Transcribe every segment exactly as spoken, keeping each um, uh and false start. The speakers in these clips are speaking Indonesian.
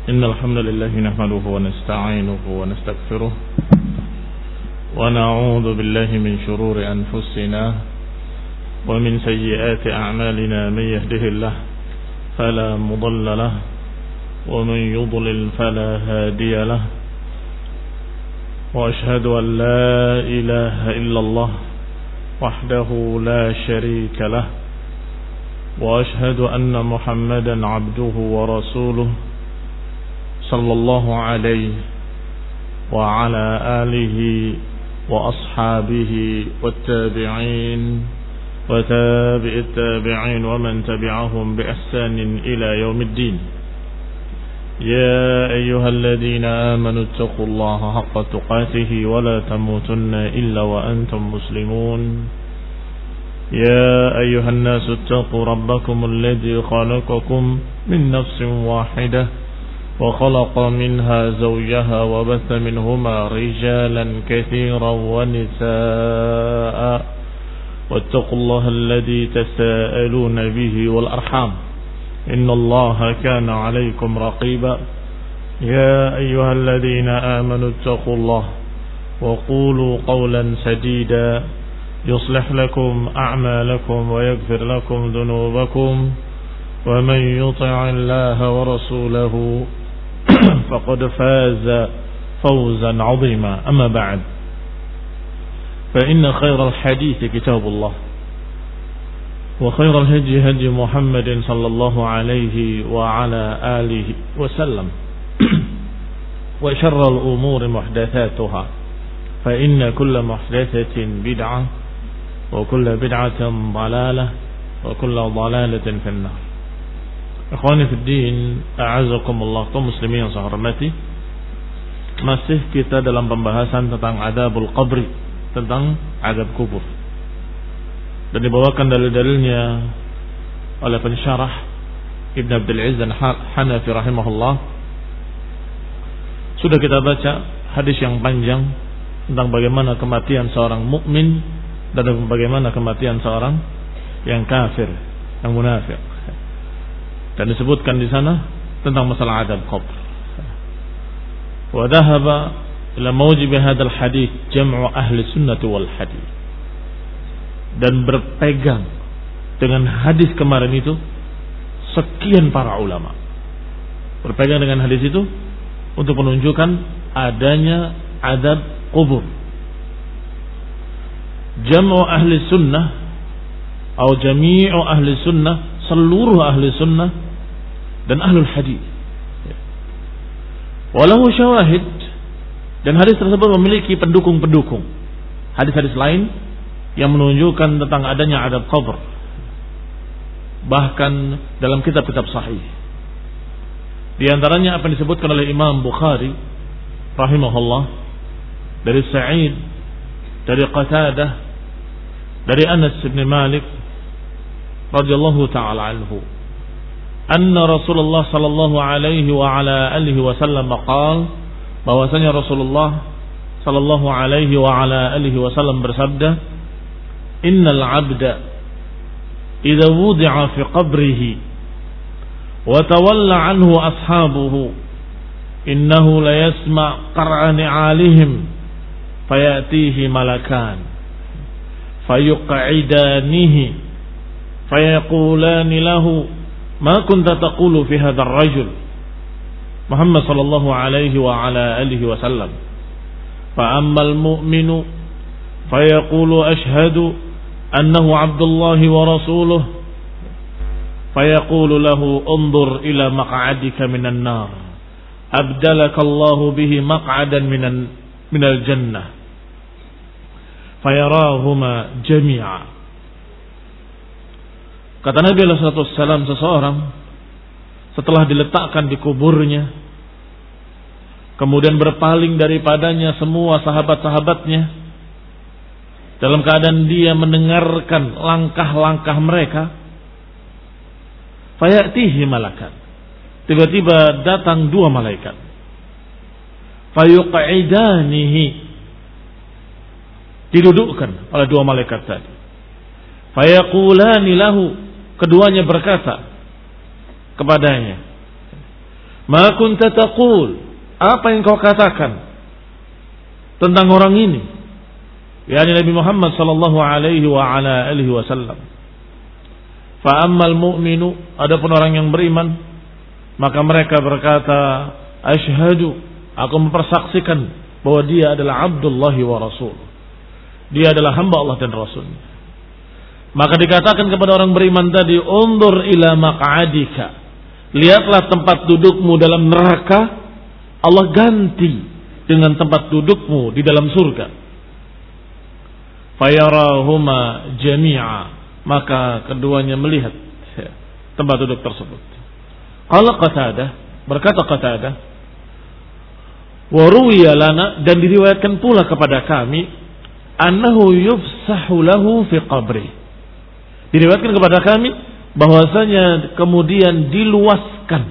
إن الحمد لله نحمده ونستعينه ونستغفره ونعوذ بالله من شرور أنفسنا ومن سيئات أعمالنا. من يهده الله فلا مضل له ومن يضلل فلا هادي له، وأشهد أن لا إله إلا الله وحده لا شريك له، وأشهد أن محمدا عبده ورسوله صلى الله عليه وعلى آله وأصحابه والتابعين وتابع التابعين ومن تبعهم بإحسان إلى يوم الدين. يا أيها الذين آمنوا اتقوا الله حق تقاته ولا تموتن إلا وأنتم مسلمون. يا أيها الناس اتقوا ربكم الذي خلقكم من نفس واحدة وخلق منها زوجها وبث منهما رجالا كثيرا ونساء، واتقوا الله الذي تساءلون به والأرحام إن الله كان عليكم رقيبا. يا أيها الذين آمنوا اتقوا الله وقولوا قولا سديدا يصلح لكم أعمالكم ويغفر لكم ذنوبكم، ومن يطع الله ورسوله فقد فاز فوزا عظيما. أما بعد، فإن خير الحديث كتاب الله، وخير الهدي هدي محمد صلى الله عليه وعلى آله وسلم، وشر الأمور محدثاتها، فإن كل محدثة بدعة وكل بدعة ضلالة وكل ضلالة في النار. Ikhwani fi din, a'azakumullah, kaum muslimin yang saya hormati. Masih kita dalam pembahasan tentang adabul qabri, tentang adab kubur. Dan dibawakan dalil-dalilnya oleh pensyarah Ibn Abdul Aziz Hanafi rahimahullah. Sudah kita baca hadis yang panjang tentang bagaimana kematian seorang mukmin dan bagaimana kematian seorang yang kafir, yang munafik. Dan disebutkan di sana tentang masalah adab qabr. Wa dhahaba ila mawjib hadzal hadits jam'u ahli sunnah wal hadits. Dan berpegang dengan hadis kemarin itu sekian para ulama. Berpegang dengan hadis itu untuk menunjukkan adanya adab kubur. Jam'u ahli sunnah atau jami'u ahli sunnah, seluruh ahli sunnah dan ahlul hadis. Walahu syawahid, dan hadis tersebut memiliki pendukung-pendukung. Hadis-hadis lain yang menunjukkan tentang adanya adab qabr. Bahkan dalam kitab-kitab sahih. Di antaranya apa yang disebutkan oleh Imam Bukhari rahimahullah dari Sa'id, dari Qatadah, dari Anas bin Malik radhiyallahu ta'ala anhu, anna Rasulullah sallallahu alaihi wa ala alihi wasallam qala, bahwasanya Rasulullah sallallahu alaihi wa ala alihi wasallam bersabda, innal 'abda idza wudi'a fi qabrihi wa tawalla anhu ashabuhu innahu la yasma' qar'a ni'alihim fayatihi malakan fayuq'idanihi fayaqulani lahu ma kunta taqulu fi hadzal rajul Muhammad sallallahu alaihi wa ala alihi wasallam fa ammal mu'minu fayaqulu ashhadu annahu abdullahi wa rasuluhu fayaqulu lahu unzur ila maq'adika minan nar abdalaka Allahu bihi maq'adan minan minal jannah fayarahuma jami'a. Kata Nabi sallallahu alaihi wasallam, seseorang setelah diletakkan di kuburnya, kemudian berpaling daripadanya semua sahabat-sahabatnya, dalam keadaan dia mendengarkan langkah-langkah mereka, fayatihi malakan, tiba-tiba datang dua malaikat, fayuq'idanihi, didudukkan oleh dua malaikat tadi, fayaqulani lahu, keduanya berkata kepadanya, Ma kunta taqul, apa yang kau katakan tentang orang ini, yakni Nabi Muhammad sallallahu alaihi wa ala alihi wasallam. Fa ammal mu'minu, adapun orang yang beriman, maka mereka berkata, asyhadu, aku mempersaksikan bahwa dia adalah Abdullah wa Rasul. Dia adalah hamba Allah dan Rasulnya. Maka dikatakan kepada orang beriman tadi, undur ila maq'adika, lihatlah tempat dudukmu dalam neraka, Allah ganti dengan tempat dudukmu di dalam surga. Fayarahuma jami'a, maka keduanya melihat tempat duduk tersebut. Qala Qatadah, berkata Qatadah, wa ruwiya lana, dan diriwayatkan pula kepada kami, annahu yufsahu lahu fi qabri. Diriwayatkan kepada kami bahwasanya kemudian diluaskan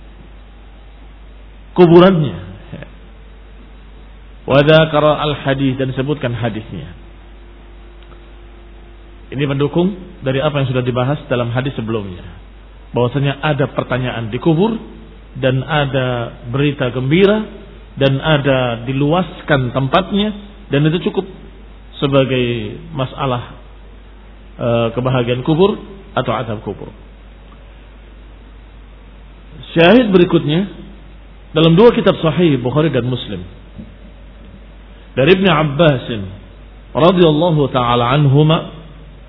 kuburannya. Wa dzakara al-hadis, dan disebutkan hadisnya. Ini mendukung dari apa yang sudah dibahas dalam hadis sebelumnya, bahwasanya ada pertanyaan di kubur dan ada berita gembira dan ada diluaskan tempatnya, dan itu cukup sebagai masalah e, kebahagiaan kubur atau azab kubur. Syahid berikutnya dalam dua kitab sahih Bukhari dan Muslim dari Ibnu Abbas radhiyallahu taala anhuma,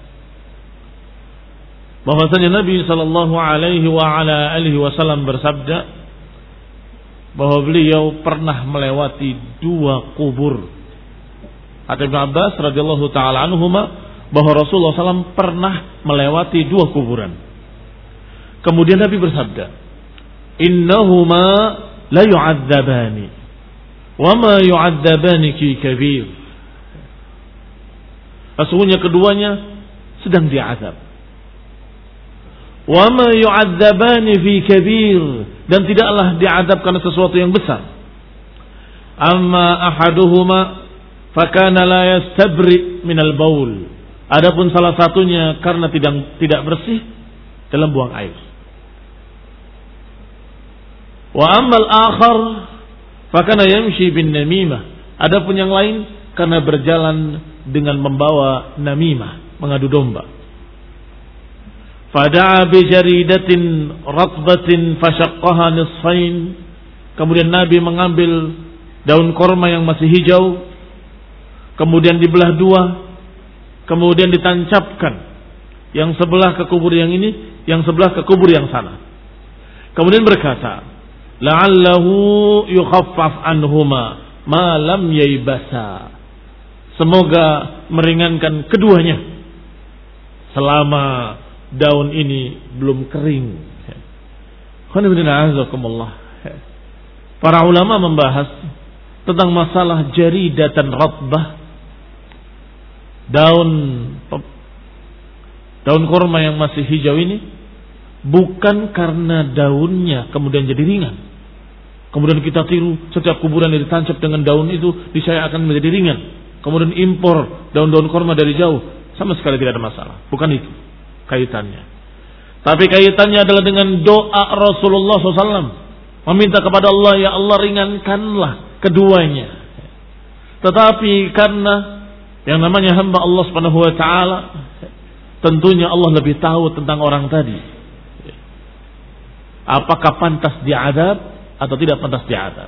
bahwasanya Nabi sallallahu alaihi wa ala alihi wasallam bersabda bahwa beliau pernah melewati dua kubur. Kata Ibnu Abbas radhiyallahu taala anhuma bahwa Rasulullah sallallahu alaihi wasallam pernah melewati dua kuburan. Kemudian Nabi bersabda, innahuma la yu'adzabani wa ma yu'adzabani fi kabir. Sesungguhnya keduanya sedang diazab. Wa ma yu'adzabani fi kabir, dan tidaklah diazab karena sesuatu yang besar. Amma ahaduhuma fakana la yastabri minal baul. Adapun salah satunya karena tidak tidak bersih dalam buang air. Wa ammal akhar fakana yamshi bin namimah. Adapun yang lain karena berjalan dengan membawa namimah, mengadu domba. Fada'a bi jaridatin ratbatin fashaqqaha nisfain. Kemudian Nabi mengambil daun korma yang masih hijau, kemudian dibelah dua, kemudian ditancapkan yang sebelah ke kubur yang ini, yang sebelah ke kubur yang sana. Kemudian berkata, la'allahu yukhaffaf anhuma ma lam yaybasa. Semoga meringankan keduanya selama daun ini belum kering. Para ulama membahas tentang masalah jaridatan ratbah, daun daun kurma yang masih hijau ini, bukan karena daunnya kemudian jadi ringan, kemudian kita tiru setiap kuburan yang ditancap dengan daun itu disaya akan menjadi ringan, kemudian impor daun-daun kurma dari jauh, sama sekali tidak ada masalah. Bukan itu kaitannya. Tapi kaitannya adalah dengan doa Rasulullah shallallahu alaihi wasallam, meminta kepada Allah, ya Allah ringankanlah keduanya. Tetapi karena yang namanya hamba Allah subhanahu wa ta'ala, tentunya Allah lebih tahu tentang orang tadi, apakah pantas diadab atau tidak pantas diadab.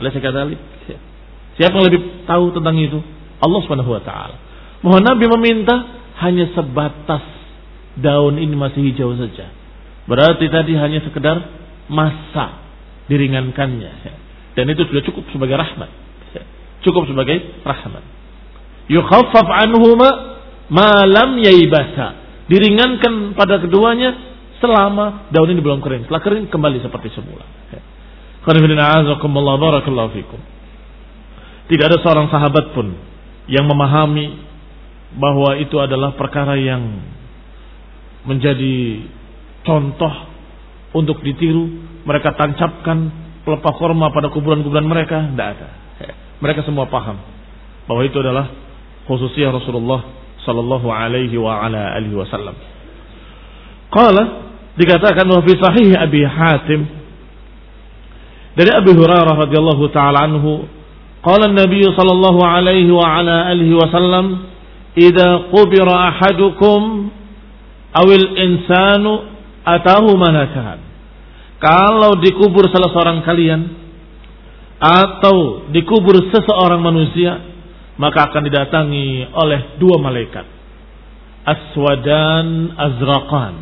Siapa yang lebih tahu tentang itu? Allah subhanahu wa ta'ala. Mohon Nabi meminta hanya sebatas daun ini masih hijau saja. Berarti tadi hanya sekedar masa diringankannya, dan itu sudah cukup sebagai rahmat. Cukup sebagai rahmat. Yukhaffaf anhuma ma lam yaybasa. Diringankan pada keduanya selama daun ini belum kering. Setelah kering kembali seperti semula. Barakallahu fikum. Tidak ada seorang sahabat pun yang memahami bahwa itu adalah perkara yang menjadi contoh untuk ditiru. Mereka tancapkan pelepah korma pada kuburan-kuburan mereka. Tidak ada. Mereka semua paham bahwa itu adalah khususiyah Rasulullah sallallahu alaihi wa ala alihi wasallam. Qala, dikatakan wa fi sahih Abi Hatim Dari Abu Hurairah radhiyallahu taala anhu, qala an-nabiy sallallahu alaihi wa ala alihi wasallam, "Idza qubira ahadukum awil insanu atahu malakan." Kalau dikubur salah seorang kalian atau dikubur seseorang manusia, maka akan didatangi oleh dua malaikat, aswadan azraqan,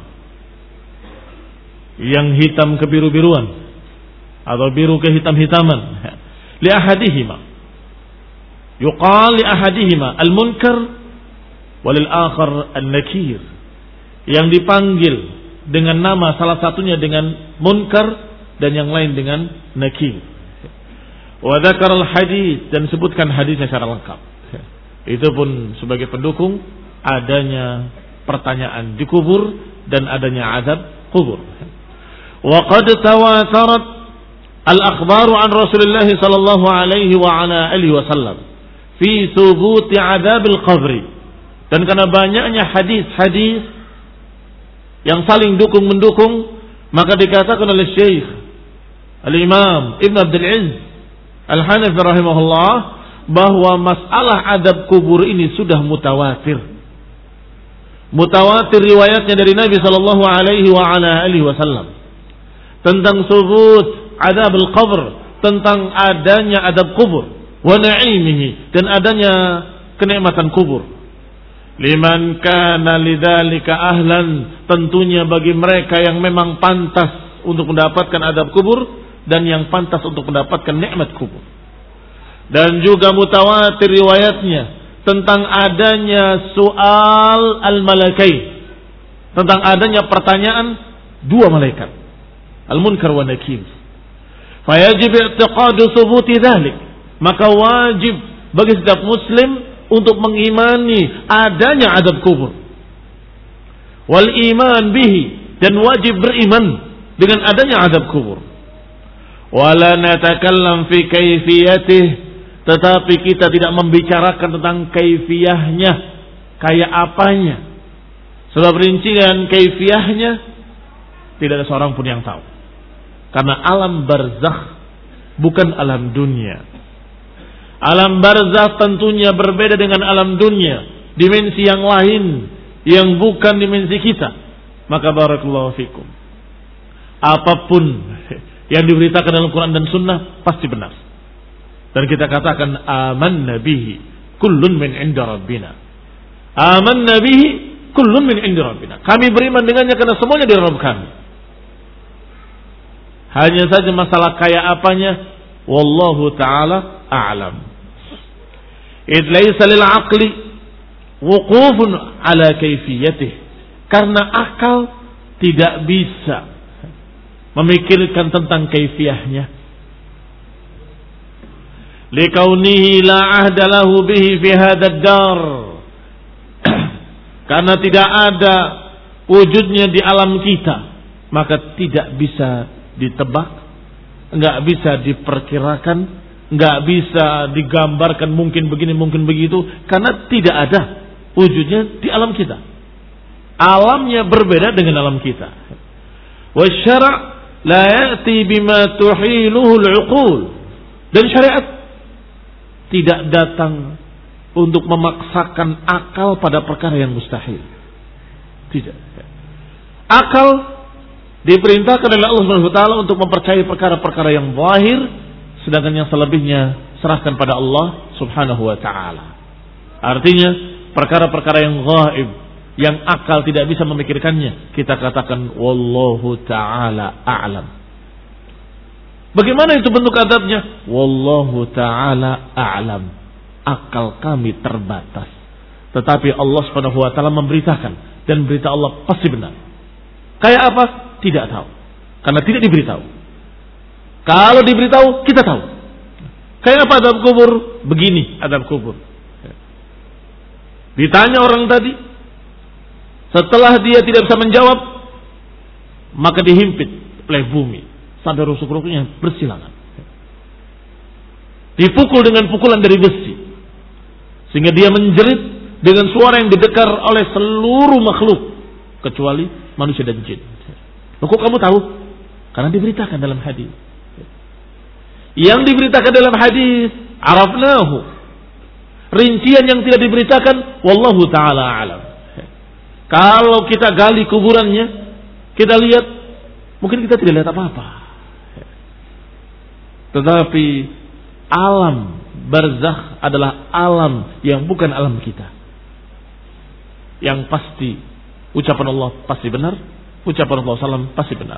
yang hitam kebiru-biruan atau biru kehitam-hitaman. Li ahadihima yuqal li ahadihima al-munkar walil akhar an-nakir, yang dipanggil dengan nama salah satunya dengan munkar dan yang lain dengan nakir. Wa dzakara al-hadits, dan sebutkan hadisnya secara lengkap. Itu pun sebagai pendukung adanya pertanyaan di kubur dan adanya azab kubur. Wa qad tawatarat al-akhbaru an Rasulullah sallallahu alaihi wa ala alihi wasallam fi thubuti adzabil qabri, dan karena banyaknya hadis-hadis yang saling dukung mendukung, maka dikatakan oleh Syekh Al-Imam Ibn Abdul Aziz Al-Hanafi rahimahullah bahwa masalah adab kubur ini sudah mutawatir. Mutawatir riwayatnya dari Nabi sallallahu alaihi wa ala alihi wasallam tentang subut adab al-qabr, tentang adanya adab kubur, wa na'imihi, dan adanya kenikmatan kubur. Liman kana lidzalika ahlan, tentunya bagi mereka yang memang pantas untuk mendapatkan adab kubur dan yang pantas untuk mendapatkan nikmat kubur. Dan juga mutawatir riwayatnya tentang adanya soal al-malakai, tentang adanya pertanyaan dua malaikat, al-munkar wa nakir. Fayajib i'tiqadu thubuti dzalik, maka wajib bagi setiap muslim untuk mengimani adanya adab kubur. Wal iman bihi, dan wajib beriman dengan adanya adab kubur. Wala natakallam fi kaifiyatih, tetapi kita tidak membicarakan tentang kaifiyahnya, kayak apanya. Sebab rincian kaifiyahnya tidak ada seorang pun yang tahu. Karena alam barzakh bukan alam dunia. Alam barzakh tentunya berbeda dengan alam dunia, dimensi yang lain yang bukan dimensi kita. Maka barakallahu fikum, apapun yang diberitakan dalam Quran dan Sunnah pasti benar. Dan kita katakan amanna bihi kullun min inda rabbina. Amanna bihi kullun min inda rabbina. Kami beriman dengannya karena semuanya dari Rabb kami. Hanya saja masalah kayak apanya, wallahu ta'ala a'lam. Id laysa lil aqli wuqufun ala kaifiyatih, karena akal tidak bisa memikirkan tentang kaifiyahnya. Likaunihi la ahda lahu bihi fi hadzal dar, karena tidak ada wujudnya di alam kita, maka tidak bisa ditebak, nggak bisa diperkirakan, nggak bisa digambarkan mungkin begini mungkin begitu, karena tidak ada wujudnya di alam kita. Alamnya berbeda dengan alam kita. Wa syara' la ya'ti bima tuhiluhu al-uqul, dan syariat tidak datang untuk memaksakan akal pada perkara yang mustahil. Tidak. Akal diperintahkan oleh Allah Subhanahu wa taala untuk mempercayai perkara-perkara yang zahir, sedangkan yang selebihnya serahkan pada Allah Subhanahu wa taala. Artinya, perkara-perkara yang gaib, yang akal tidak bisa memikirkannya, kita katakan wallahu taala a'lam. Bagaimana itu bentuk adabnya? Wallahu taala a'lam. Akal kami terbatas. Tetapi Allah Subhanahu wa taala memberitakan, dan berita Allah pasti benar. Kayak apa? Tidak tahu. Karena tidak diberitahu. Kalau diberitahu, kita tahu. Kayak apa adab kubur? Begini adab kubur. Ditanya orang tadi, setelah dia tidak bisa menjawab, maka dihimpit oleh bumi sampai rusuk-rusuknya bersilangan. Dipukul dengan pukulan dari besi, sehingga dia menjerit dengan suara yang didekar oleh seluruh makhluk kecuali manusia dan jin. Kok kamu tahu? Karena diberitakan dalam hadis. Yang diberitakan dalam hadis, arafnahu. Rincian yang tidak diberitakan, wallahu ta'ala alam. Kalau kita gali kuburannya, kita lihat, mungkin kita tidak lihat apa-apa. Tetapi alam barzakh adalah alam yang bukan alam kita. Yang pasti ucapan Allah pasti benar, ucapan Allah sallam pasti benar.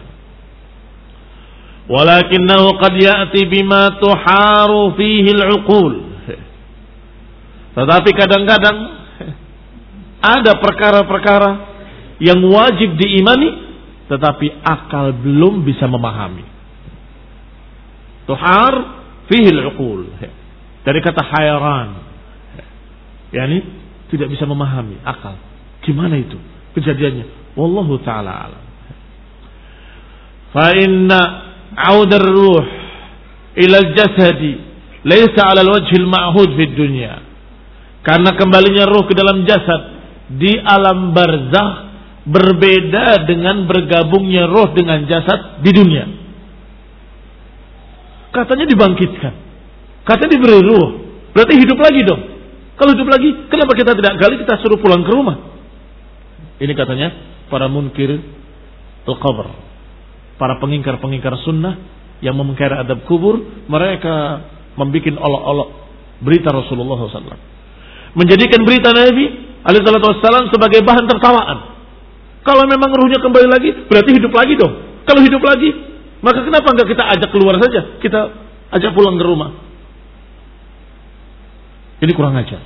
Walakinnahu qad ya'ti bima tuharu fihi al-uqul. Tetapi kadang-kadang ada perkara-perkara yang wajib diimani tetapi akal belum bisa memahami. Tuhar fihi al-uqul. Dari kata hayran. Yani tidak bisa memahami akal. Gimana itu kejadiannya? Wallahu ta'ala alam. Fa inna 'auda ar-ruh ila al-jasadi laysa 'ala al-wajh al-ma'hud fi dunya. Karena kembalinya ruh ke dalam jasad di alam barzakh berbeda dengan bergabungnya ruh dengan jasad di dunia. Katanya dibangkitkan, katanya diberi ruh, berarti hidup lagi dong. Kalau hidup lagi, kenapa kita tidak gali, kita suruh pulang ke rumah? Ini katanya para munkir al-qabr, para pengingkar-pengingkar sunnah yang memungkiri adab kubur. Mereka membuat olok-olok berita Rasulullah shallallahu alaihi wasallam, menjadikan berita Nabi alaihi wasallam sebagai bahan tertawaan. Kalau memang ruhnya kembali lagi, berarti hidup lagi dong. Kalau hidup lagi, maka kenapa enggak kita ajak keluar saja, kita ajak pulang ke rumah? Ini kurang ajar.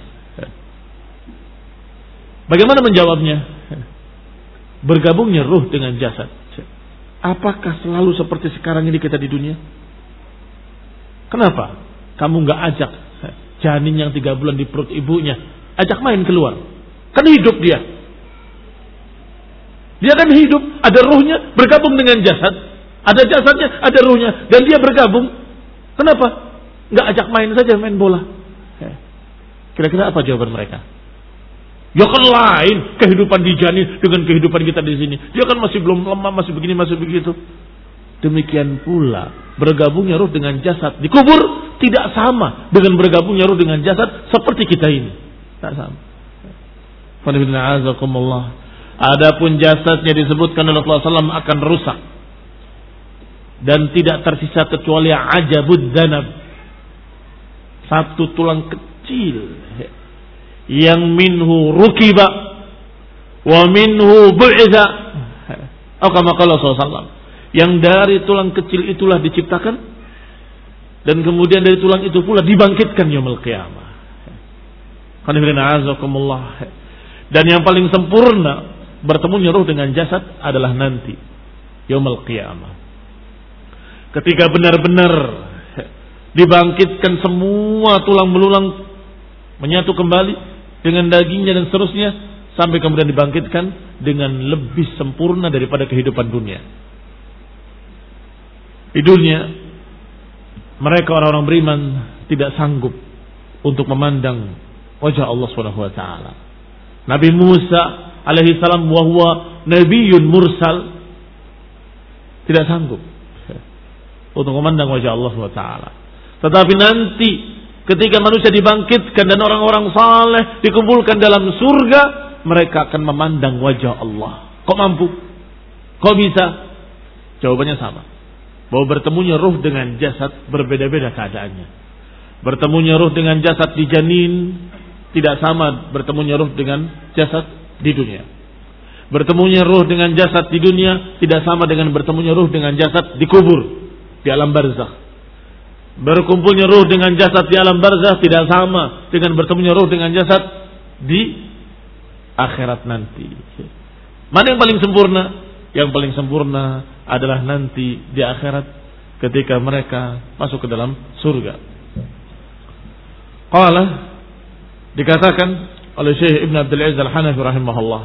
Bagaimana menjawabnya? Bergabungnya ruh dengan jasad. Apakah selalu seperti sekarang ini kita di dunia? Kenapa kamu nggak ajak janin yang tiga bulan di perut ibunya, ajak main keluar? Kan hidup dia. Dia kan hidup, ada ruhnya bergabung dengan jasad, ada jasadnya, ada ruhnya, dan dia bergabung. Kenapa nggak ajak main saja, main bola? Kira-kira apa jawaban mereka? Ya kan lain kehidupan di janin dengan kehidupan kita di sini. Dia kan masih belum lemah, masih begini, masih begitu. Demikian pula bergabungnya ruh dengan jasad di kubur tidak sama dengan bergabungnya ruh dengan jasad seperti kita ini. Tak sama. Adapun jasadnya disebutkan oleh Rasulullah shallallahu alaihi wasallam akan rusak dan tidak tersisa kecuali ajabud dzanab, satu tulang kecil yang minhu rukiba wa minhu bu'itha, atau kama qala sallallahu alaihi wasallam, yang dari tulang kecil itulah diciptakan dan kemudian dari tulang itu pula dibangkitkan yaumul qiyamah. Dan yang paling sempurna bertemunya ruh dengan jasad adalah nanti yaumul qiyamah, ketika benar-benar dibangkitkan semua tulang belulang menyatu kembali dengan dagingnya dan seterusnya, sampai kemudian dibangkitkan dengan lebih sempurna daripada kehidupan dunia. Di dunia mereka orang-orang beriman tidak sanggup untuk memandang wajah Allah Subhanahu wa taala. Nabi Musa alaihi salam wa huwa nabiyyun mursal tidak sanggup untuk memandang wajah Allah Subhanahu wa taala. Tetapi nanti ketika manusia dibangkitkan dan orang-orang saleh dikumpulkan dalam surga, mereka akan memandang wajah Allah. Kok mampu? Kok bisa? Jawabannya sama. Bahwa bertemunya ruh dengan jasad berbeda-beda keadaannya. Bertemunya ruh dengan jasad di janin tidak sama bertemunya ruh dengan jasad di dunia. Bertemunya ruh dengan jasad di dunia tidak sama dengan bertemunya ruh dengan jasad di kubur, di alam barzakh. Berkumpulnya ruh dengan jasad di alam barzakh tidak sama dengan bertemunya ruh dengan jasad di akhirat nanti. Mana yang paling sempurna? Yang paling sempurna adalah nanti di akhirat ketika mereka masuk ke dalam surga. Qala, dikatakan oleh Syekh Ibn Abdul Aziz Al-Hanafi rahimahullah,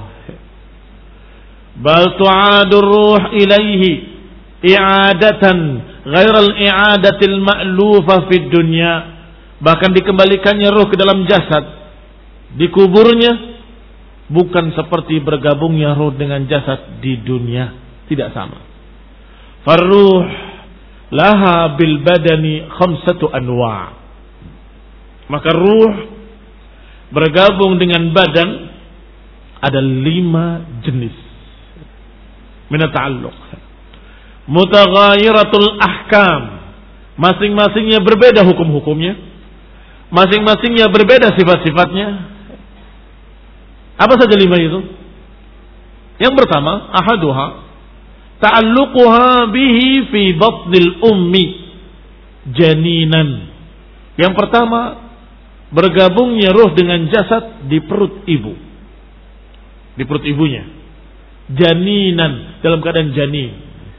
bal tu'adur ruh ilaihi i'adatan ghairal i'adatil ma'lufa fid dunya, bahkan dikembalikannya ruh ke dalam jasad di kuburnya bukan seperti bergabungnya ruh dengan jasad di dunia, tidak sama. Farruh laha bil badani khamsatu anwa'. Maka ruh bergabung dengan badan ada lima jenis min at-ta'alluq. Mutaghayiratul ahkam, masing-masingnya berbeda hukum-hukumnya, masing-masingnya berbeda sifat-sifatnya. Apa saja lima itu? Yang pertama, ahaduha ta'alluquha bihi fi batnil ummi janinan. Yang pertama, bergabungnya ruh dengan jasad di perut ibu. Di perut ibunya. Janinan, dalam keadaan janin.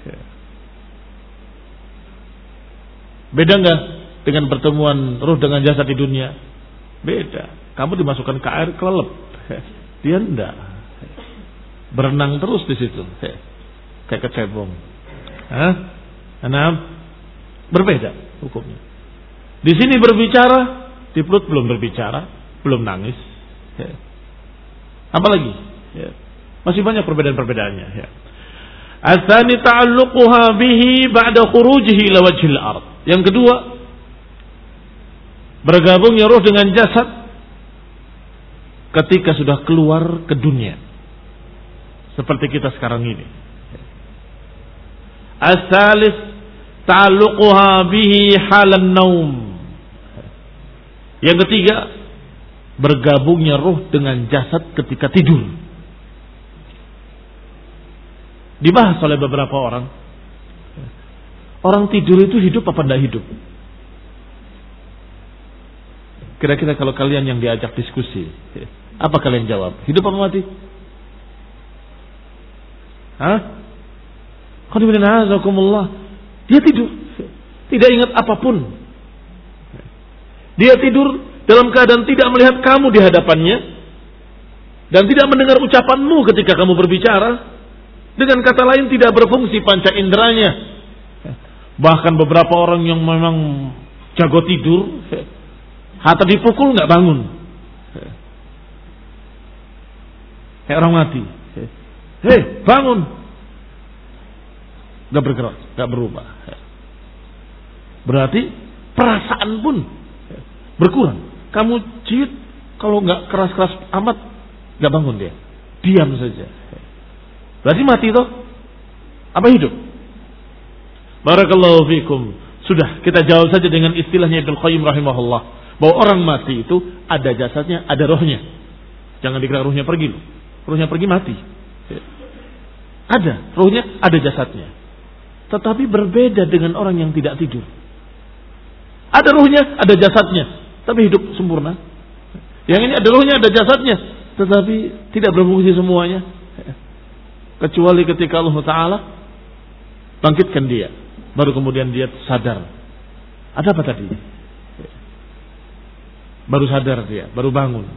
Beda enggak dengan pertemuan ruh dengan jasad di dunia? Beda. Kamu dimasukkan ke air kelelep. Dia enggak. Berenang terus di situ. Kayak kecebong. Hah? Enam. Berbeda hukumnya. Di sini berbicara, di perut belum berbicara, belum nangis. Apalagi? Masih banyak perbedaan-perbedaannya. Atsani ta'alluquha bihi ba'da khurujihi ila wajhil ard. Yang kedua, bergabungnya ruh dengan jasad ketika sudah keluar ke dunia. Seperti kita sekarang ini. As-salis ta'alluquha bihi halan naum. Yang ketiga, bergabungnya ruh dengan jasad ketika tidur. Dibahas oleh beberapa orang. Orang tidur itu hidup apa tidak hidup? Kira-kira kalau kalian yang diajak diskusi, apa kalian jawab? Hidup apa mati? Hah? Dia tidur, tidak ingat apapun. Dia tidur dalam keadaan tidak melihat kamu di hadapannya dan tidak mendengar ucapanmu ketika kamu berbicara. Dengan kata lain, tidak berfungsi panca inderanya. Bahkan beberapa orang yang memang jago tidur, hatta dipukul nggak bangun, kayak orang mati. Hei, bangun! Nggak bergerak, nggak berubah. Berarti perasaan pun berkurang. Kamu ciut, kalau nggak keras-keras amat, nggak bangun dia, diam saja. Berarti mati toh? Apa hidup? Barakallahu fikum. Sudah, kita jawab saja dengan istilahnya Ibnu Qayyim rahimahullah, bahwa orang mati itu ada jasadnya, ada rohnya. Jangan dikira rohnya pergi loh. Rohnya pergi mati. Ada rohnya, ada jasadnya. Tetapi berbeda dengan orang yang tidak tidur. Ada rohnya, ada jasadnya, tapi hidup sempurna. Yang ini ada rohnya, ada jasadnya, tetapi tidak berfungsi semuanya. Kecuali ketika Allah Ta'ala bangkitkan dia, baru kemudian dia sadar. Ada apa tadi? Baru sadar dia, baru bangun.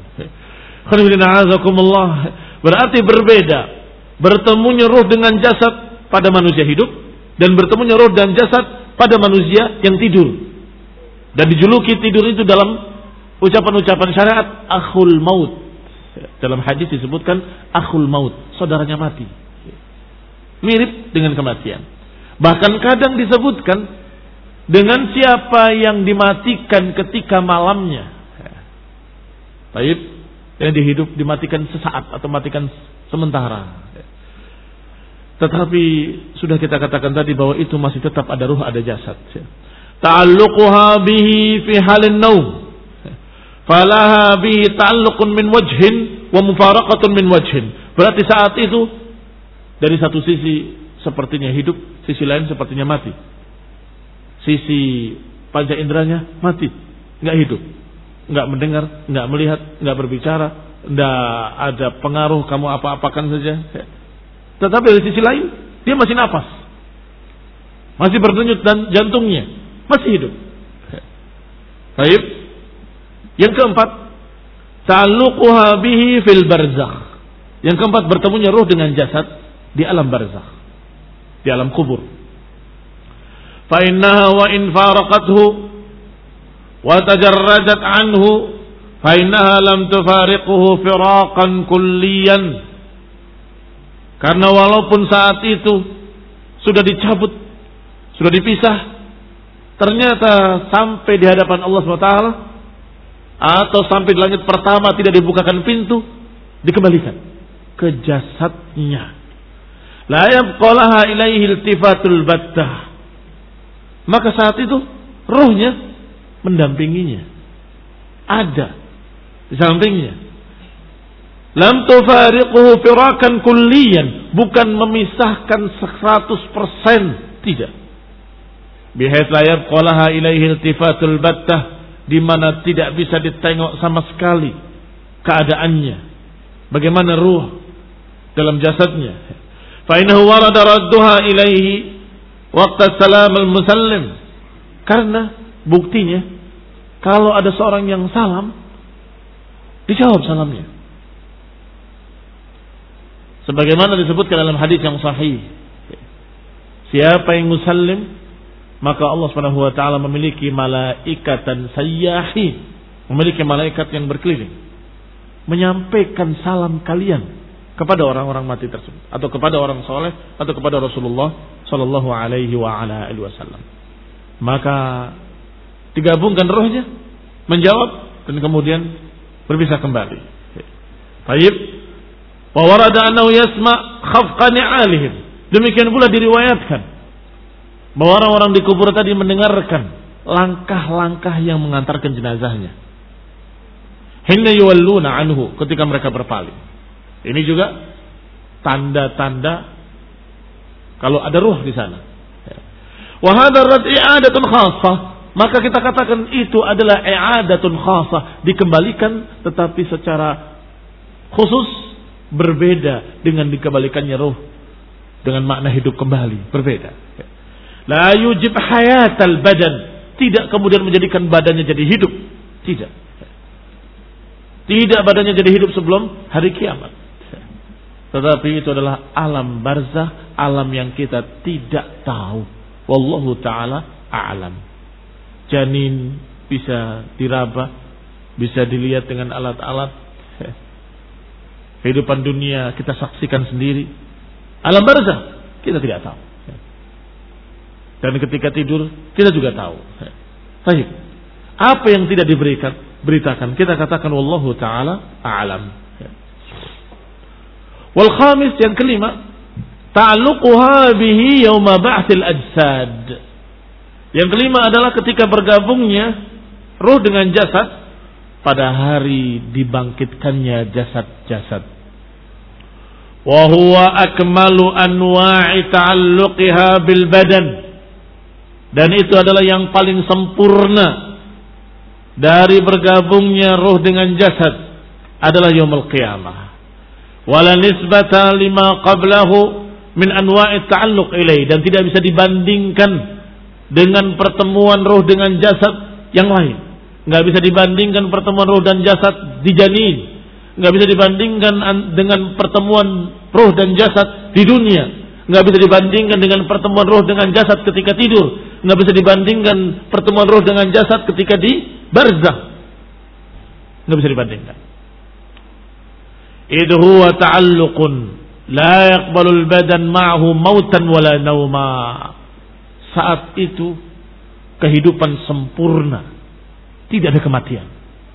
Berarti berbeda bertemunya ruh dengan jasad pada manusia hidup dan bertemunya ruh dan jasad pada manusia yang tidur. Dan dijuluki tidur itu dalam ucapan-ucapan syariat akhul maut. Dalam hadis disebutkan akhul maut, saudaranya mati. Mirip dengan kematian. Bahkan kadang disebutkan dengan siapa yang dimatikan ketika malamnya. Baik, yang dihidup dimatikan sesaat atau matikan sementara. Tetapi sudah kita katakan tadi bahwa itu masih tetap ada ruh, ada jasad. Ta'alluquha bihi fi halin naum. Falaha bihi ta'alluqun min wajhin wa mufaraqatun min wajhin. Berarti saat itu dari satu sisi sepertinya hidup, sisi lain sepertinya mati. Sisi panca inderanya mati, nggak hidup, nggak mendengar, nggak melihat, nggak berbicara, nggak ada pengaruh kamu apa-apakan saja. Tetapi dari sisi lain dia masih napas, masih berdenyut dan jantungnya masih hidup. Baik. Yang keempat, ta'alluquha bihi fil barzakh. Yang keempat, bertemunya ruh dengan jasad di alam barzakh, di alam kubur. Fa innaha wa in faraqathu wa tajarradat anhu fa innaha lam tufariquhu firaqan kulliyan. Karena walaupun saat itu sudah dicabut, sudah dipisah ternyata sampai di hadapan Allah subhanahu wa taala atau sampai di langit pertama tidak dibukakan pintu, dikembalikan ke jasadnya. La yabqa laha ilaihi iltifatul battah. Maka saat itu ruhnya mendampinginya, ada di sampingnya. Lam tufariquhu firakan kulliyan, bukan memisahkan seratus persen, tidak. Bihayts la yabqa laha ilaihi iltifatul battah, di mana tidak bisa ditengok sama sekali keadaannya, bagaimana ruh dalam jasadnya. Fa innahu warada radduha ilaihi waqta salam al-musallim. Karena buktinya kalau ada seorang yang salam, dijawab salamnya. Sebagaimana disebutkan dalam hadis yang sahih, siapa yang musallim, maka Allah Subhanahu wa taala memiliki malaikatan sayyahin, memiliki malaikat yang berkeliling menyampaikan salam kalian kepada orang-orang mati tersebut, atau kepada orang soleh, atau kepada Rasulullah Sallallahu Alaihi wa ala alihi Wasallam. Maka digabungkan rohnya, menjawab, dan kemudian berpisah kembali. Baik. Wa warada annahu yasma khafqa ni'alihim. Demikian pula diriwayatkan bahwa orang-orang di kubur tadi mendengarkan langkah-langkah yang mengantarkan jenazahnya. Hinna yuwalluna anhu, ketika mereka berpaling. Ini juga tanda-tanda kalau ada ruh di sana. Wa hadzal i'adatun khassah, maka kita katakan itu adalah i'adatun khassah, dikembalikan tetapi secara khusus, berbeda dengan dikembalikannya ruh dengan makna hidup kembali, berbeda. La yujib hayatal badan, tidak kemudian menjadikan badannya jadi hidup, tidak. Tidak badannya jadi hidup sebelum hari kiamat. Tetapi itu adalah alam barzah, alam yang kita tidak tahu. Wallahu ta'ala a'lam. Janin bisa diraba, bisa dilihat dengan alat-alat. Kehidupan dunia kita saksikan sendiri. Alam barzah kita tidak tahu. Dan ketika tidur kita juga tahu. Baik. Apa yang tidak diberikan, beritakan. Kita katakan wallahu ta'ala a'lam. Wal khamis, yang kelima, ta'alluquha bihi yauma ba'tsil ajsad. Yang kelima adalah ketika bergabungnya ruh dengan jasad pada hari dibangkitkannya jasad-jasad. Wa huwa akmalu anwa'i ta'alluqiha bil badan. Dan itu adalah yang paling sempurna dari bergabungnya ruh dengan jasad adalah yaumul qiyamah. Wala nisbata lima qablahu min anwa'i ta'alluq ilaih, dan tidak bisa dibandingkan dengan pertemuan ruh dengan jasad yang lain. Enggak bisa dibandingkan pertemuan ruh dan jasad di janin, enggak bisa dibandingkan dengan pertemuan ruh dan jasad di dunia, enggak bisa dibandingkan dengan pertemuan ruh dengan jasad ketika tidur, enggak bisa dibandingkan pertemuan ruh dengan jasad ketika di barzakh. Enggak bisa dibandingkan. Idh huwa ta'alluqun la yaqbalu al-badan ma'ahu mautan wala nauma. Saat itu kehidupan sempurna, tidak ada kematian.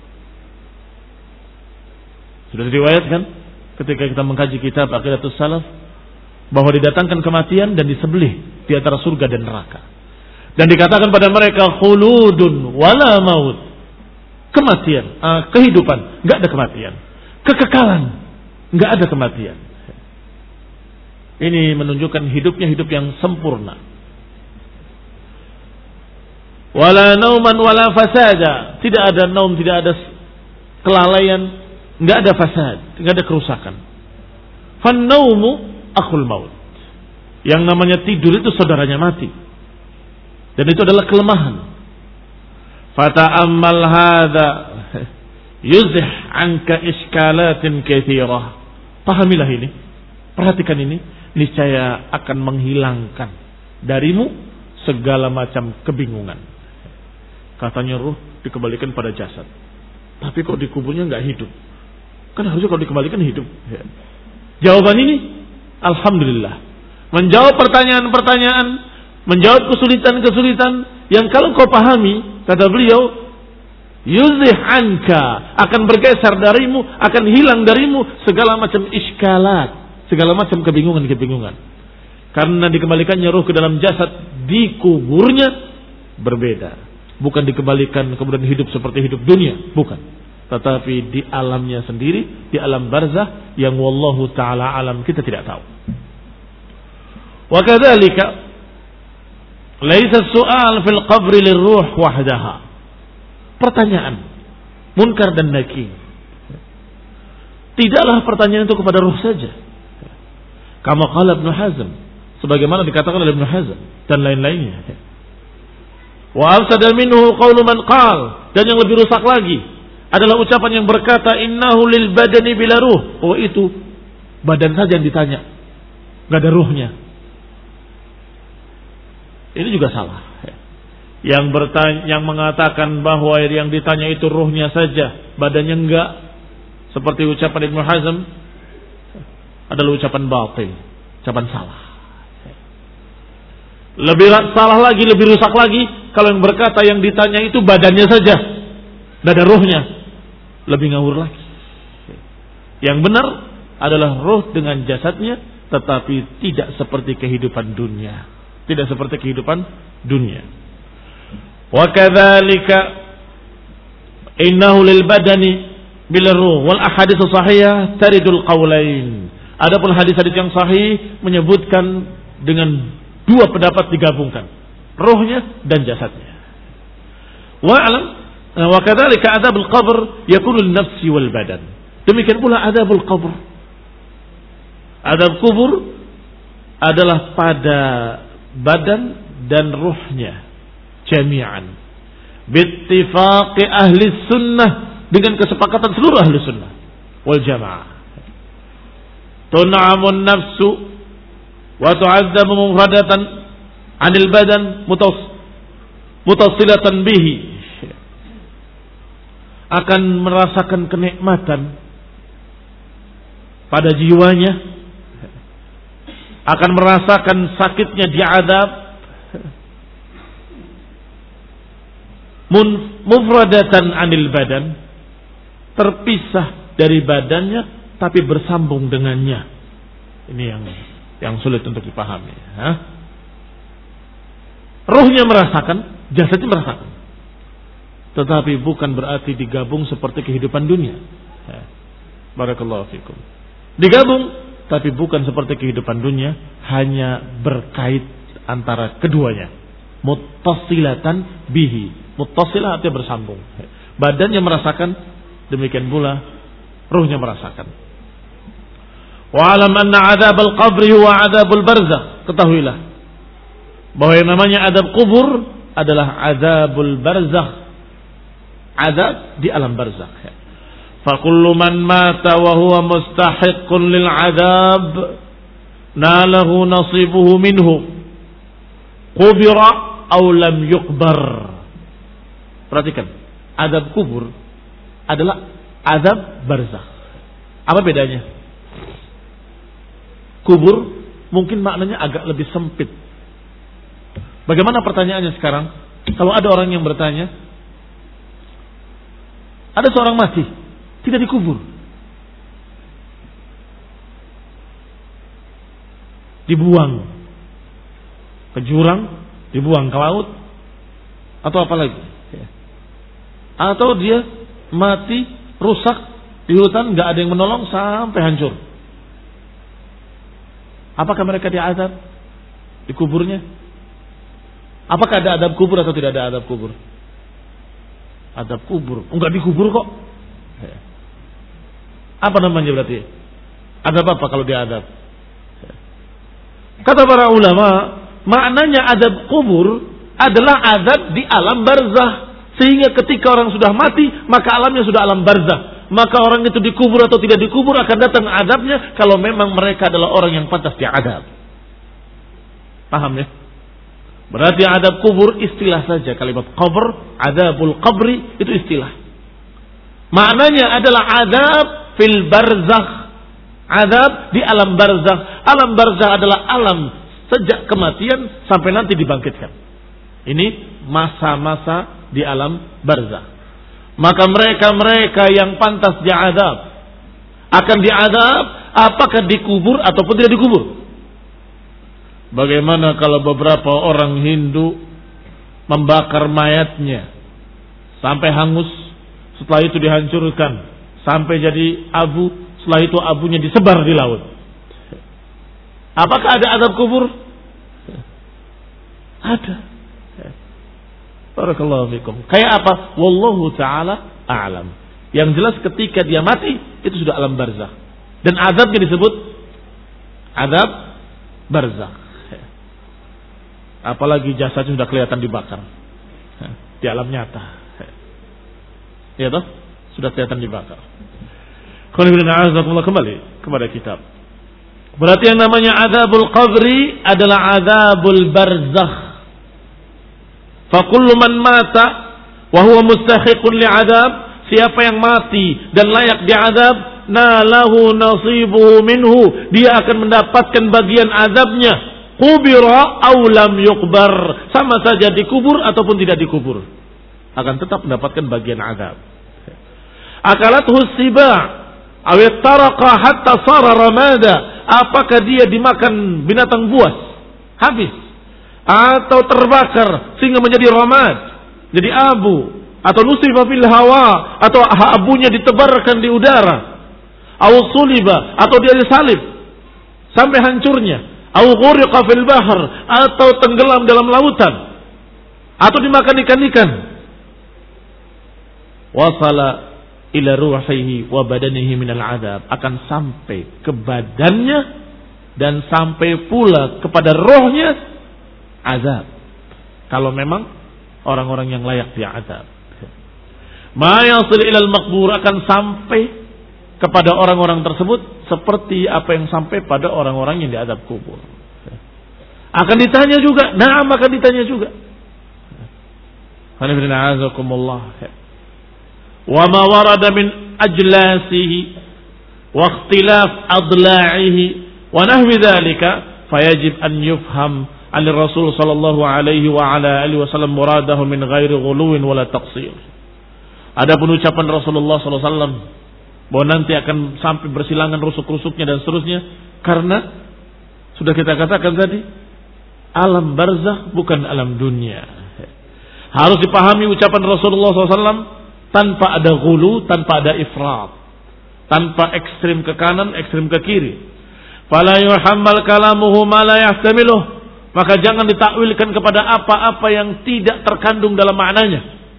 Sudah diriwayatkan ketika kita mengkaji kitab Aqidatus Salaf bahwa didatangkan kematian dan disembelih di antara surga dan neraka. Dan dikatakan pada mereka khuludun wala maut. Kematian, uh, kehidupan, enggak ada kematian. Kekekalan, enggak ada kematian. Ini menunjukkan hidupnya hidup yang sempurna. Wala nauman wala fasada, tidak ada naum, tidak ada kelalaian, enggak ada fasad, enggak ada kerusakan. Fan naumu akhul maut. Yang namanya tidur itu saudaranya mati. Dan itu adalah kelemahan. Fata'ammal hadza yuzih anka iskalatin katsirah. Pahamilah ini, perhatikan ini, niscaya akan menghilangkan darimu segala macam kebingungan. Katanya ruh dikembalikan pada jasad, tapi kok dikuburnya nggak hidup? Kan harusnya kalau dikembalikan hidup. Ya. Jawaban ini, alhamdulillah, menjawab pertanyaan-pertanyaan, menjawab kesulitan-kesulitan yang kalau kau pahami, kata beliau, yuzih anka, akan bergeser darimu, akan hilang darimu segala macam iskalat, segala macam kebingungan-kebingungan. Karena dikembalikannya ruh ke dalam jasad di kuburnya berbeda. Bukan dikembalikan kemudian hidup seperti hidup dunia, bukan. Tetapi di alamnya sendiri, di alam barzah yang wallahu ta'ala alam, kita tidak tahu. Wa kadzalika laisa su'al fil qabri lirruh wahdaha. Pertanyaan munkar dan nakir, tidaklah pertanyaan itu kepada ruh saja. Kama qala Ibnu Hazm, sebagaimana dikatakan oleh Ibnu Hazm dan lain-lainnya. Wa afsada minhu qaulu man qal, dan yang lebih rusak lagi adalah ucapan yang berkata innahu lil badani bila ruh. Oh, itu badan saja yang ditanya, enggak ada ruhnya. Ini juga salah. Yang bertanya, yang mengatakan bahwa yang ditanya itu ruhnya saja, badannya enggak, seperti ucapan Ibnu Hazm, adalah ucapan batil, ucapan salah. Lebih salah lagi, lebih rusak lagi kalau yang berkata yang ditanya itu badannya saja, tidak ada ruhnya. Lebih ngawur lagi. Yang benar adalah ruh dengan jasadnya, tetapi tidak seperti kehidupan dunia, tidak seperti kehidupan dunia. Wa kadzalika innahu lil badani bil ruh wal ahadits sahihah taridul qaulain. Adapun hadis-hadis yang sahih menyebutkan dengan dua pendapat digabungkan, ruhnya dan jasadnya. Wa alam wa kadzalika adzabul qabr yakunu lin nafsi wal badan. Demikian pula adzabul qabr. Adzab kubur adalah pada badan dan ruhnya jami'an bittifaqi ahli sunnah, dengan kesepakatan seluruh ahli sunnah wal jamaah. Tun'amun nafsu wa tu'adzabu mufradatan 'anil badan mutasilatan bihi, akan merasakan kenikmatan pada jiwanya, akan merasakan sakitnya diazab, mufradatan anil badan, terpisah dari badannya tapi bersambung dengannya. Ini yang yang sulit untuk dipahami. Hah? Ruhnya merasakan, jasadnya merasakan, tetapi bukan berarti digabung seperti kehidupan dunia. Barakallahu fikum. Digabung, tapi bukan seperti kehidupan dunia, hanya berkait antara keduanya. Muttasilatan bihi. Muttasilah artinya bersambung. Badannya merasakan, demikian pula ruhnya merasakan. Wa alam anna adzabal qabri huwa adzabul barzakh. Ketahuilah bahwa yang namanya azab kubur adalah azabul barzakh, azab di alam barzakh. Fa kullu man mata wa huwa mustahiqqun lil azab nalahu nasibuhu minhu qubira aw lam yuqbar. Perhatikan, azab kubur adalah azab barzakh. Apa bedanya? Kubur mungkin maknanya agak lebih sempit. Bagaimana pertanyaannya sekarang? Kalau ada orang yang bertanya, ada seorang mati, tidak dikubur, dibuang ke jurang, dibuang ke laut, atau apa lagi? Atau dia mati, rusak di hutan, nggak ada yang menolong sampai hancur. Apakah mereka diazab di kuburnya? Apakah ada adab kubur atau tidak ada adab kubur? Adab kubur, enggak dikubur kok. Apa namanya berarti? Adab apa kalau diadab? Kata para ulama, maknanya adab kubur adalah adab di alam barzah. Sehingga ketika orang sudah mati, maka alamnya sudah alam barzah. Maka orang itu dikubur atau tidak dikubur akan datang adabnya kalau memang mereka adalah orang yang pantas diadab. Paham ya? Berarti adab kubur istilah saja. Kalimat qabr, adabul qabri itu istilah. Maknanya adalah adab fil barzakh, adab di alam barzakh. Alam barzakh adalah alam sejak kematian sampai nanti dibangkitkan. Ini masa-masa di alam barzakh. Maka mereka-mereka yang pantas diazab akan diazab apakah dikubur ataupun tidak dikubur. Bagaimana kalau beberapa orang Hindu membakar mayatnya sampai hangus, setelah itu dihancurkan sampai jadi abu, setelah itu abunya disebar di laut. Apakah ada azab kubur? Ada. Barakallahu fikum. Kayak apa? Wallahu ta'ala a'lam. Yang jelas ketika dia mati itu sudah alam barzakh. Dan azabnya disebut azab barzakh. Apalagi jasadnya sudah kelihatan dibakar di alam nyata. Ya toh? Sudah kelihatan dibakar. Kembali kepada kitab. Berarti yang namanya azabul qabri adalah azabul barzakh. Fakullu man mata wa huwa mustahiqun li'adzab, siapa yang mati dan layak diazab, nalahu nasibuhu minhu, dia akan mendapatkan bagian azabnya. Qubira aw lam yuqbar, sama saja dikubur ataupun tidak dikubur, akan tetap mendapatkan bagian azab. Akalathu siba' aw ittaraqa hatta sara ramada, apakah dia dimakan binatang buas habis, atau terbakar sehingga menjadi ramad, jadi abu, atau nusiba fil hawa, atau abunya ditebarkan di udara, atau suliba, atau dia disalib sampai hancurnya, atau ghuriqa fil bahr, atau tenggelam dalam lautan, atau dimakan ikan-ikan, wasala ila ruhihi wa badanihi minal adab, akan sampai ke badannya dan sampai pula kepada rohnya azab. Kalau memang orang-orang yang layak diazab. Ma yasil ilal maqbur, akan sampai kepada orang-orang tersebut seperti apa yang sampai pada orang-orang yang diazab kubur. Akan ditanya juga, na'am akan ditanya juga. Wa ma warada min ajlasihi wa ikhtilaf adla'ihi wa nahwi dzalika fayajib an yufham Ali Rasul sallallahu alaihi wa ala alihi wasallam muradahu min ghairi ghuluwin wala taqsir. Adapun ucapan Rasulullah sallallahu alaihi wasallam bahwa nanti akan sampai bersilangan rusuk-rusuknya dan seterusnya, karena sudah kita katakan tadi, alam barzakh bukan alam dunia. Harus dipahami ucapan Rasulullah sallallahu alaihi wasallam tanpa ada ghulu, tanpa ada ifrat, tanpa ekstrim ke kanan, ekstrim ke kiri. Fala yuhammal kalamuhu ma la yahtamiluh, maka jangan ditakwilkan kepada apa-apa yang tidak terkandung dalam maknanya.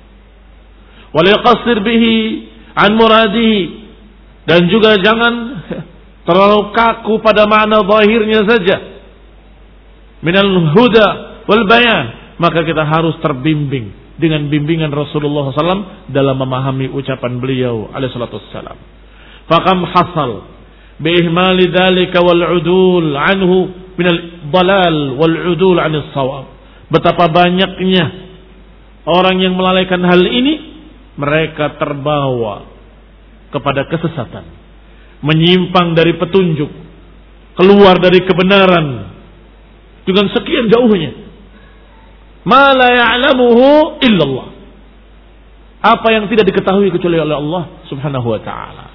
Wal yaqassir bihi an muradihi, dan juga jangan terlalu kaku pada makna zahirnya saja. Minal huda wal bayan, maka kita harus terbimbing dengan bimbingan Rasulullah sallallahu alaihi wasallam dalam memahami ucapan beliau alaihi salatu wassalam. Faqam hasal bi ihmali dzalika wal udul anhu minal dalal wal udul anis shawab. Betapa banyaknya orang yang melalaikan hal ini, mereka terbawa kepada kesesatan, menyimpang dari petunjuk, keluar dari kebenaran dengan sekian jauhnya. Ma la ya'lamuhu illallah, apa yang tidak diketahui kecuali oleh Allah Subhanahu wa taala.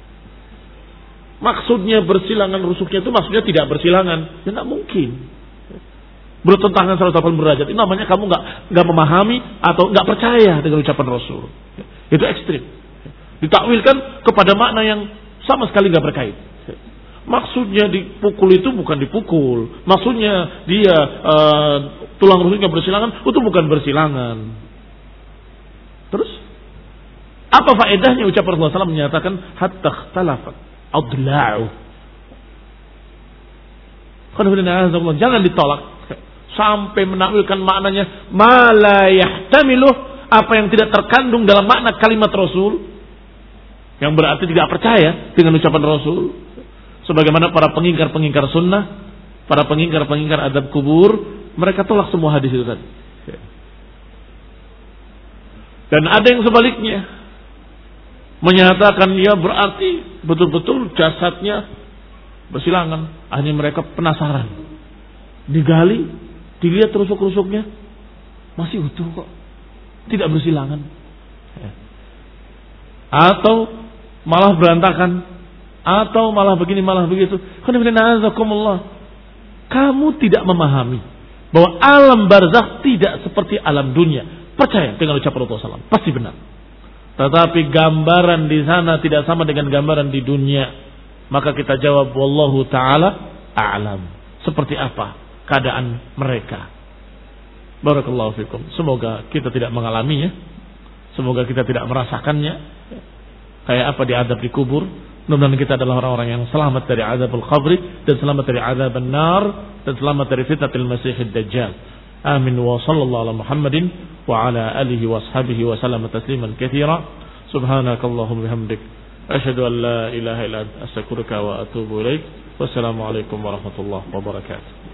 Maksudnya bersilangan rusuknya itu maksudnya tidak bersilangan, ya tidak mungkin. Bertentangan seratus delapan puluh derajat. Ini namanya kamu nggak nggak memahami atau nggak percaya dengan ucapan Rasul. Itu ekstrim. Ditakwilkan kepada makna yang sama sekali nggak berkait. Maksudnya dipukul itu bukan dipukul. Maksudnya dia uh, tulang rusuknya bersilangan, itu bukan bersilangan. Terus apa faedahnya ucapan Rasulullah sallallahu alaihi wasallam menyatakan hatta ikhtalafat adla'u. Jangan ditolak sampai menakwilkan maknanya ma la yahtamiluh, apa yang tidak terkandung dalam makna kalimat Rasul, yang berarti tidak percaya dengan ucapan Rasul. Sebagaimana para pengingkar-pengingkar sunnah, para pengingkar-pengingkar adab kubur, mereka tolak semua hadis itu tadi. Dan ada yang sebaliknya, menyatakan ya berarti betul-betul jasadnya bersilangan. Hanya mereka penasaran, digali, dilihat rusuk-rusuknya, masih utuh kok, tidak bersilangan. Ya. Atau malah berantakan, atau malah begini malah begitu. Kamu tidak memahami bahwa alam barzakh tidak seperti alam dunia. Percaya dengan ucapan Rasulullah shallallahu alaihi wasallam, pasti benar. Tetapi gambaran di sana tidak sama dengan gambaran di dunia. Maka kita jawab wallahu taala a'lam. Seperti apa keadaan mereka? Barakallahu fikum. Semoga kita tidak mengalaminya. Semoga kita tidak merasakannya. Kayak apa diadab di kubur. Mudah-mudahan kita adalah orang-orang yang selamat dari azabul qabri dan selamat dari azabun nar dan selamat dari fitnatul masiihid dajjal. Amin wa sallallahu ala Muhammadin wa ala alihi wa ashabihi wa sallam tasliman katsira. Subhanakallahumma bihamdik asyhadu an la ilaha illa anta astaghfiruka wa atubu ilaik. Wassalamu alaikum warahmatullahi wabarakatuh.